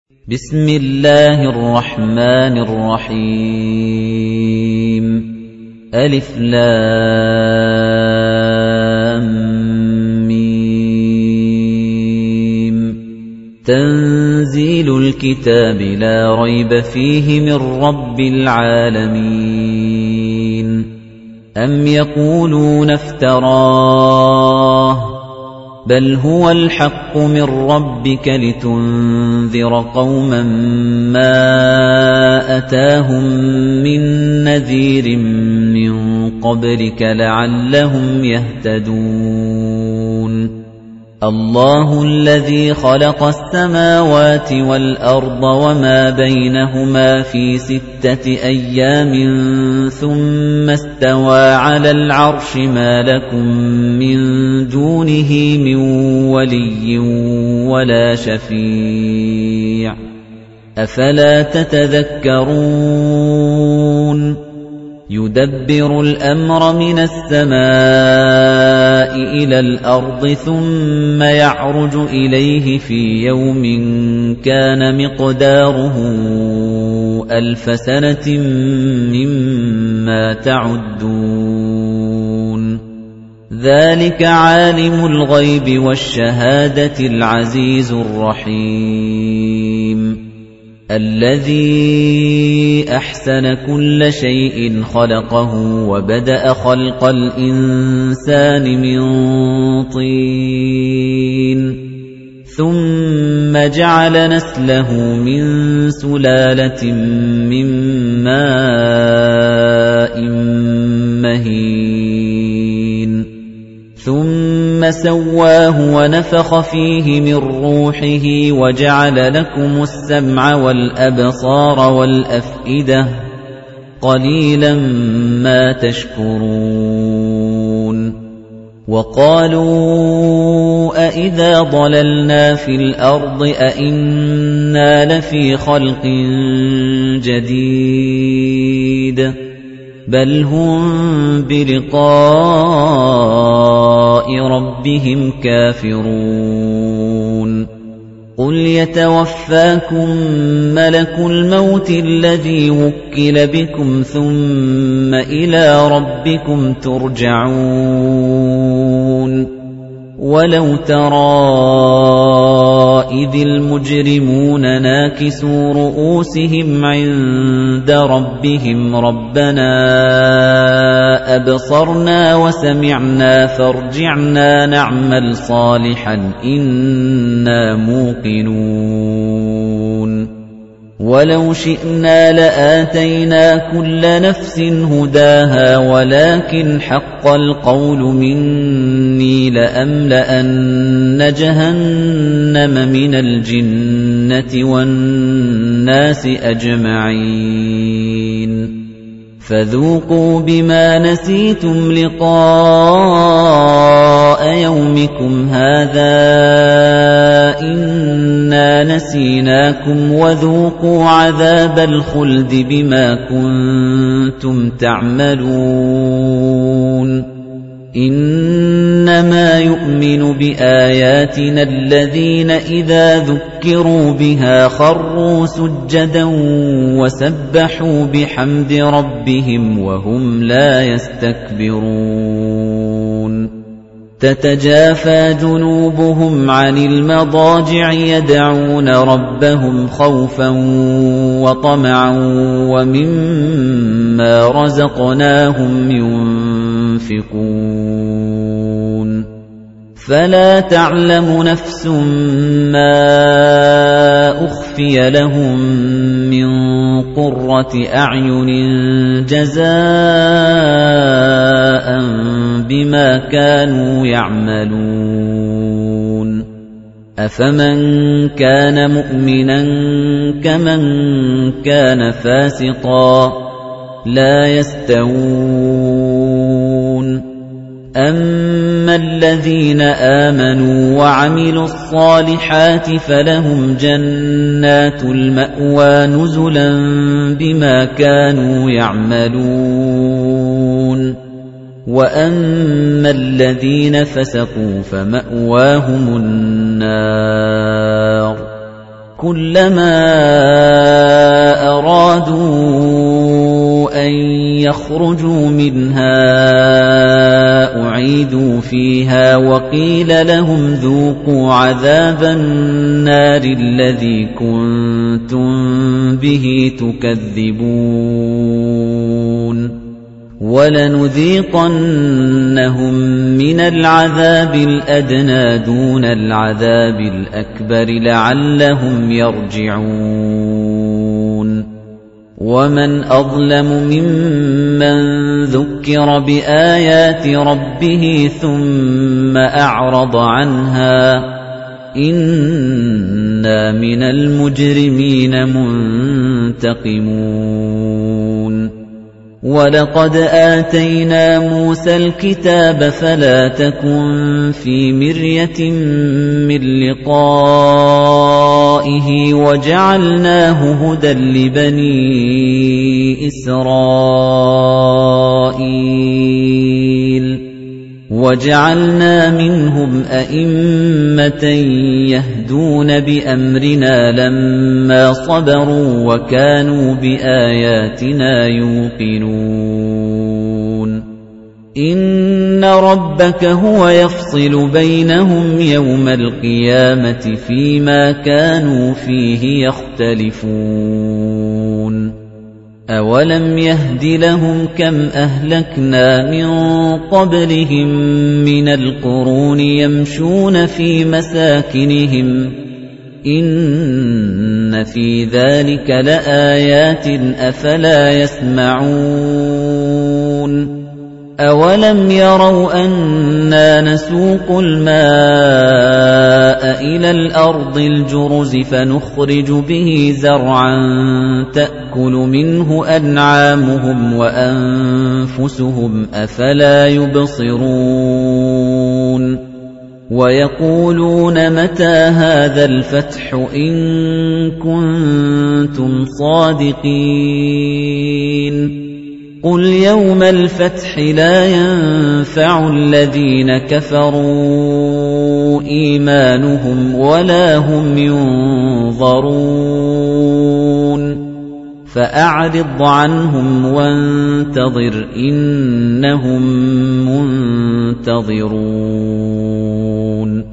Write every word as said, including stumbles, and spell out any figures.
بسم الله الرحمن الرحيم ألف لام ميم تنزيل الكتاب لا ريب فيه من رب العالمين أم يقولون افتراه بل هو الحق من ربك لتنذر قوما ما أتاهم من نذير من قبلك لعلهم يهتدون الله الذي خلق السماوات والأرض وما بينهما في ستة أيام ثم استوى على العرش ما لكم من دونه من ولي ولا شفيع أفلا تتذكرون يدبر الأمر من السماء إلى الأرض ثم يعرج إليه في يوم كان مقداره ألف سنة مما تعدون ذلك عالم الغيب والشهادة العزيز الرحيم الذي أحسن كل شيء خلقه وبدأ خلق الإنسان من طين ثم جعل نسله من سلالة من ماء مهين ثم سواه ونفخ فيه من روحه وجعل لكم السمع والأبصار والأفئدة قليلا ما تشكرون وقالوا أإذا ضللنا في الأرض أإنا لفي خلق جديد بل هم بلقاء ربهم كافرون قل يتوفاكم ملك الموت الذي وكل بكم ثم إلى ربكم ترجعون ولو ترى إذ المجرمون ناكسوا رؤوسهم عند ربهم ربنا أبصرنا وسمعنا فارجعنا نعمل صالحا إنا موقنون ولو شئنا لآتينا كل نفس هداها ولكن حق القول مني لأملأن جهنم من الجنة والناس أجمعين فذوقوا بما نسيتم لقاء يومكم هذا إنا نسيناكم وذوقوا عذاب الخلد بما كنتم تعملون إنما يؤمن بآياتنا الذين إذا ذكروا بها خروا سجدا وسبحوا بحمد ربهم وهم لا يستكبرون تتجافى جنوبهم عن المضاجع يدعون ربهم خوفا وطمعا ومما رزقناهم ينفقون فلا تعلم نفس ما أخفي لهم من قرة أعين جزاء بما كانوا يعملون أفمن كان مؤمنا كمن كان فاسقا لا يستوون أما الذين آمنوا وعملوا الصالحات فلهم جنات المأوى نزلا بما كانوا يعملون وَأَمَّا الَّذِينَ فَسَقُوا فَمَأْوَاهُمُ النَّارُ كُلَّمَا أَرَادُوا أَن يَخْرُجُوا مِنْهَا أُعِيدُوا فِيهَا وَقِيلَ لَهُمْ ذُوقُوا عَذَابَ النَّارِ الَّذِي كُنتُم بِهِ تُكَذِّبُونَ وَلَنُذِيقَنَّهُم مِّنَ الْعَذَابِ الْأَدْنَىٰ دُونَ الْعَذَابِ الْأَكْبَرِ لَعَلَّهُمْ يَرْجِعُونَ وَمَنْ أَظْلَمُ مِمَّن ذُكِّرَ بِآيَاتِ رَبِّهِ ثُمَّ أَعْرَضَ عَنْهَا ۚ إِنَّا مِنَ الْمُجْرِمِينَ مُنتَقِمُونَ وَلَقَدْ آتَيْنَا مُوسَى الْكِتَابَ فَلَا تَكُن فِي مِرْيَةٍ مِّن لِّقَائِهِ وَجَعَلْنَاهُ هُدًى لِّبَنِي إِسْرَائِيلَ وَجَعَلْنَا مِنْهُمْ أَئِمَّةً يَهْدُونَ بِأَمْرِنَا لَمَّا صَبَرُوا وَكَانُوا بِآيَاتِنَا يُوقِنُونَ إِنَّ رَبَّكَ هُوَ يَفْصِلُ بَيْنَهُمْ يَوْمَ الْقِيَامَةِ فِيمَا كَانُوا فِيهِ يَخْتَلِفُونَ أَوَلَمْ يَهْدِ لَهُمْ كَمْ أَهْلَكْنَا مِن قَبْلِهِم مِّنَ الْقُرُونِ يَمْشُونَ فِي مَسَاكِنِهِمْ إِنَّ فِي ذَلِكَ لَآيَاتٍ أَفَلَا يَسْمَعُونَ أَوَلَمْ يَرَوْا أَنَّا نَسُوقُ الْمَاءَ إِلَى الْأَرْضِ الْجُرُزِ فَنُخْرِجُ بِهِ زَرْعًا تَأْكُلُ مِنْهُ أَنْعَامُهُمْ وَأَنفُسُهُمْ ۖ أَفَلَا يُبْصِرُونَ وَيَقُولُونَ مَتَىٰ هَٰذَا الْفَتْحُ إِن كُنتُمْ صَادِقِينَ قُلْ يَوْمَ الْفَتْحِ لَا يَنفَعُ الَّذِينَ كَفَرُوا إِيمَانُهُمْ وَلَا هُمْ يُنظَرُونَ فَأَعْرِضْ عَنْهُمْ وَانتَظِرْ إِنَّهُم مُّنتَظِرُونَ